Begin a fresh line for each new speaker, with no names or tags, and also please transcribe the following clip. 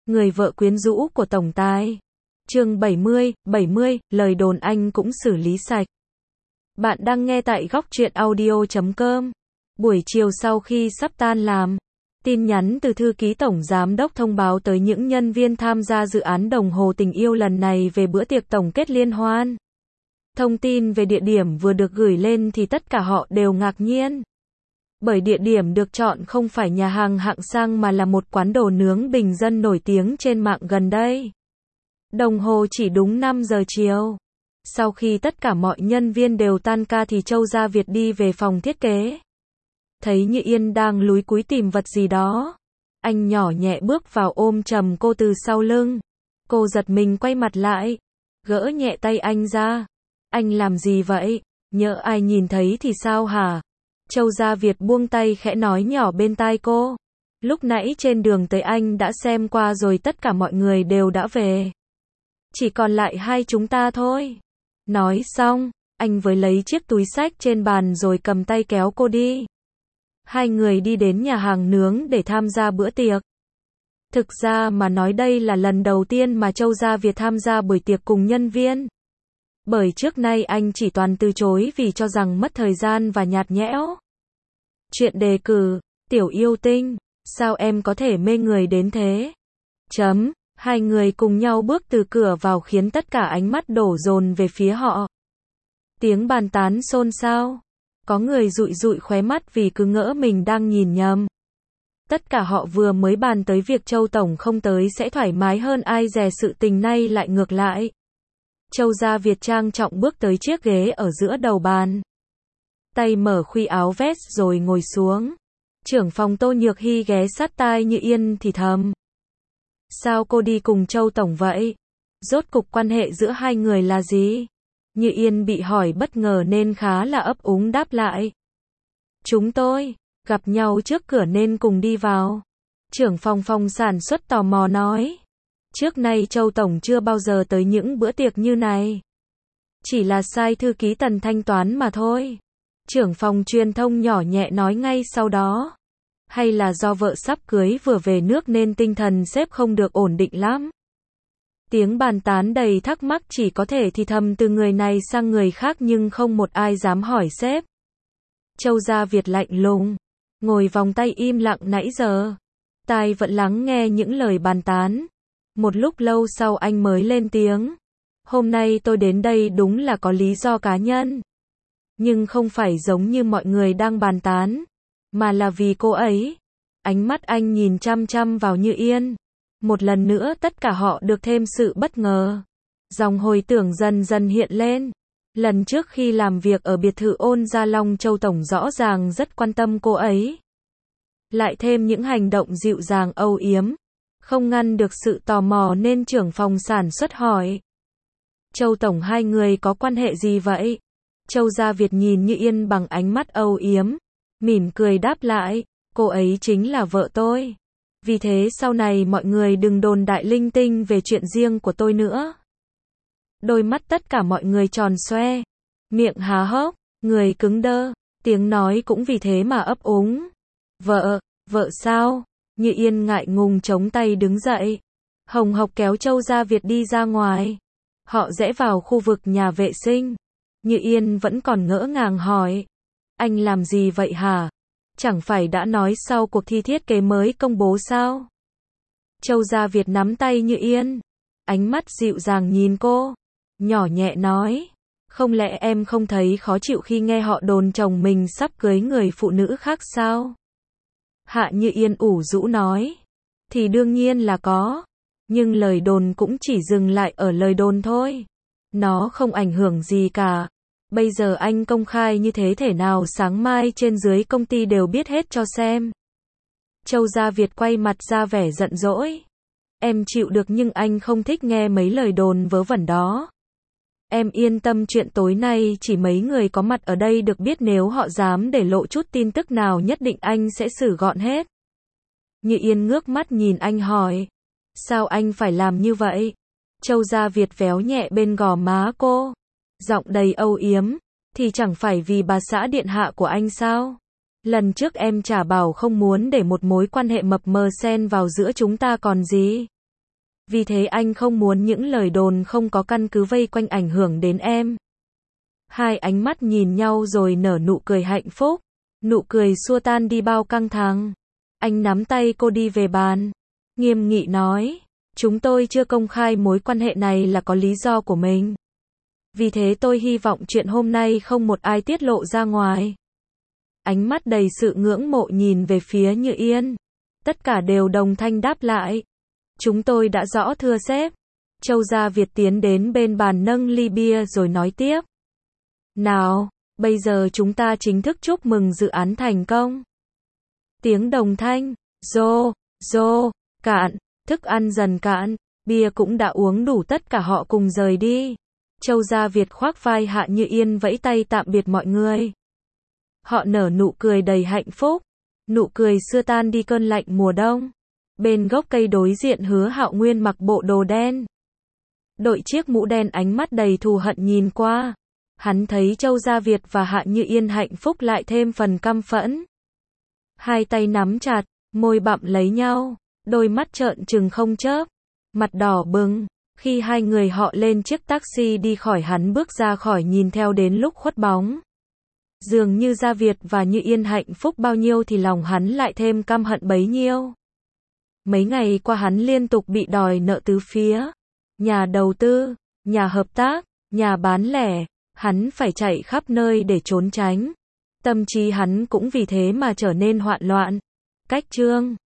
Người vợ quyến rũ của tổng tài. Chương 70, lời đồn anh cũng xử lý sạch. Bạn đang nghe tại góc truyện audio.com. Buổi chiều sau khi sắp tan làm, tin nhắn từ thư ký tổng giám đốc thông báo tới những nhân viên tham gia dự án đồng hồ tình yêu lần này về bữa tiệc tổng kết liên hoan. Thông tin về địa điểm vừa được gửi lên thì tất cả họ đều ngạc nhiên. Bởi địa điểm được chọn không phải nhà hàng hạng sang mà là một quán đồ nướng bình dân nổi tiếng trên mạng gần đây. Đồng hồ chỉ đúng 5 giờ chiều. Sau khi tất cả mọi nhân viên đều tan ca thì Châu Gia Việt đi về phòng thiết kế. Thấy Như Yên đang lúi cúi tìm vật gì đó. Anh nhỏ nhẹ bước vào ôm chầm cô từ sau lưng. Cô giật mình quay mặt lại. Gỡ nhẹ tay anh ra. Anh làm gì vậy? Nhỡ ai nhìn thấy thì sao hả? Châu Gia Việt buông tay khẽ nói nhỏ bên tai cô. Lúc nãy trên đường tới anh đã xem qua rồi, tất cả mọi người đều đã về. Chỉ còn lại hai chúng ta thôi. Nói xong, anh với lấy chiếc túi xách trên bàn rồi cầm tay kéo cô đi. Hai người đi đến nhà hàng nướng để tham gia bữa tiệc. Thực ra mà nói đây là lần đầu tiên mà Châu Gia Việt tham gia buổi tiệc cùng nhân viên. Bởi trước nay anh chỉ toàn từ chối vì cho rằng mất thời gian và nhạt nhẽo. Chuyện đề cử, tiểu yêu tinh, sao em có thể mê người đến thế? Hai người cùng nhau bước từ cửa vào khiến tất cả ánh mắt đổ dồn về phía họ. Tiếng bàn tán xôn xao. Có người dụi dụi khóe mắt vì cứ ngỡ mình đang nhìn nhầm. Tất cả họ vừa mới bàn tới việc Châu Tổng không tới sẽ thoải mái hơn, ai dè sự tình nay lại ngược lại. Châu Gia Việt trang trọng bước tới chiếc ghế ở giữa đầu bàn. Tay mở khuy áo vest rồi ngồi xuống. Trưởng phòng Tô Nhược Hy ghé sát tai Như Yên thì thầm. Sao cô đi cùng Châu Tổng vậy? Rốt cục quan hệ giữa hai người là gì? Như Yên bị hỏi bất ngờ nên khá là ấp úng đáp lại. Chúng tôi gặp nhau trước cửa nên cùng đi vào. Trưởng phòng sản xuất tò mò nói. Trước nay Châu Tổng chưa bao giờ tới những bữa tiệc như này. Chỉ là sai thư ký Tần thanh toán mà thôi. Trưởng phòng truyền thông nhỏ nhẹ nói ngay sau đó. Hay là do vợ sắp cưới vừa về nước nên tinh thần sếp không được ổn định lắm. Tiếng bàn tán đầy thắc mắc chỉ có thể thì thầm từ người này sang người khác nhưng không một ai dám hỏi sếp. Châu Gia Việt lạnh lùng, ngồi vòng tay im lặng nãy giờ. Tai vẫn lắng nghe những lời bàn tán. Một lúc lâu sau anh mới lên tiếng. Hôm nay tôi đến đây đúng là có lý do cá nhân. Nhưng không phải giống như mọi người đang bàn tán. Mà là vì cô ấy. Ánh mắt anh nhìn chăm chăm vào Như Yên. Một lần nữa tất cả họ được thêm sự bất ngờ. Dòng hồi tưởng dần dần hiện lên. Lần trước khi làm việc ở biệt thự Ôn Gia Long, Châu Tổng rõ ràng rất quan tâm cô ấy. Lại thêm những hành động dịu dàng âu yếm. Không ngăn được sự tò mò nên trưởng phòng sản xuất hỏi. Châu Tổng, hai người có quan hệ gì vậy? Châu Gia Việt nhìn Như Yên bằng ánh mắt âu yếm. Mỉm cười đáp lại. Cô ấy chính là vợ tôi. Vì thế sau này mọi người đừng đồn đại linh tinh về chuyện riêng của tôi nữa. Đôi mắt tất cả mọi người tròn xoe. Miệng há hốc, người cứng đơ. Tiếng nói cũng vì thế mà ấp úng. Vợ sao? Như Yên ngại ngùng chống tay đứng dậy. Hồng hộc kéo Châu Gia Việt đi ra ngoài. Họ rẽ vào khu vực nhà vệ sinh. Như Yên vẫn còn ngỡ ngàng hỏi. Anh làm gì vậy hả? Chẳng phải đã nói sau cuộc thi thiết kế mới công bố sao? Châu Gia Việt nắm tay Như Yên. Ánh mắt dịu dàng nhìn cô. Nhỏ nhẹ nói. Không lẽ em không thấy khó chịu khi nghe họ đồn chồng mình sắp cưới người phụ nữ khác sao? Hạ Như Yên ủ rũ nói. Thì đương nhiên là có. Nhưng lời đồn cũng chỉ dừng lại ở lời đồn thôi. Nó không ảnh hưởng gì cả. Bây giờ anh công khai như thế thể nào sáng mai trên dưới công ty đều biết hết cho xem. Châu Gia Việt quay mặt ra vẻ giận dỗi. Em chịu được nhưng anh không thích nghe mấy lời đồn vớ vẩn đó. Em yên tâm, chuyện tối nay chỉ mấy người có mặt ở đây được biết, nếu họ dám để lộ chút tin tức nào nhất định anh sẽ xử gọn hết. Như Yên ngước mắt nhìn anh hỏi. Sao anh phải làm như vậy? Châu Gia Việt véo nhẹ bên gò má cô. Giọng đầy âu yếm. Thì chẳng phải vì bà xã điện hạ của anh sao? Lần trước em chả bảo không muốn để một mối quan hệ mập mờ xen vào giữa chúng ta còn gì. Vì thế anh không muốn những lời đồn không có căn cứ vây quanh ảnh hưởng đến em. Hai ánh mắt nhìn nhau rồi nở nụ cười hạnh phúc. Nụ cười xua tan đi bao căng thẳng. Anh nắm tay cô đi về bàn. Nghiêm nghị nói. Chúng tôi chưa công khai mối quan hệ này là có lý do của mình. Vì thế tôi hy vọng chuyện hôm nay không một ai tiết lộ ra ngoài. Ánh mắt đầy sự ngưỡng mộ nhìn về phía Như Yên. Tất cả đều đồng thanh đáp lại. Chúng tôi đã rõ thưa sếp. Châu Gia Việt tiến đến bên bàn nâng ly bia rồi nói tiếp. Nào, bây giờ chúng ta chính thức chúc mừng dự án thành công. Tiếng đồng thanh, rô, cạn, thức ăn dần cạn, bia cũng đã uống đủ, tất cả họ cùng rời đi. Châu Gia Việt khoác vai Hạ Như Yên vẫy tay tạm biệt mọi người. Họ nở nụ cười đầy hạnh phúc. Nụ cười xua tan đi cơn lạnh mùa đông. Bên gốc cây đối diện Hứa Hạo Nguyên mặc bộ đồ đen. Đội chiếc mũ đen, ánh mắt đầy thù hận nhìn qua. Hắn thấy Châu Gia Việt và Hạ Như Yên hạnh phúc lại thêm phần căm phẫn. Hai tay nắm chặt, môi bặm lấy nhau, đôi mắt trợn trừng không chớp, mặt đỏ bừng. Khi hai người họ lên chiếc taxi đi khỏi, hắn bước ra khỏi nhìn theo đến lúc khuất bóng. Dường như Gia Việt và Như Yên hạnh phúc bao nhiêu thì lòng hắn lại thêm căm hận bấy nhiêu. Mấy ngày qua hắn liên tục bị đòi nợ tứ phía. Nhà đầu tư, nhà hợp tác, nhà bán lẻ. Hắn phải chạy khắp nơi để trốn tránh. Tâm trí hắn cũng vì thế mà trở nên hoạn loạn. Cách chương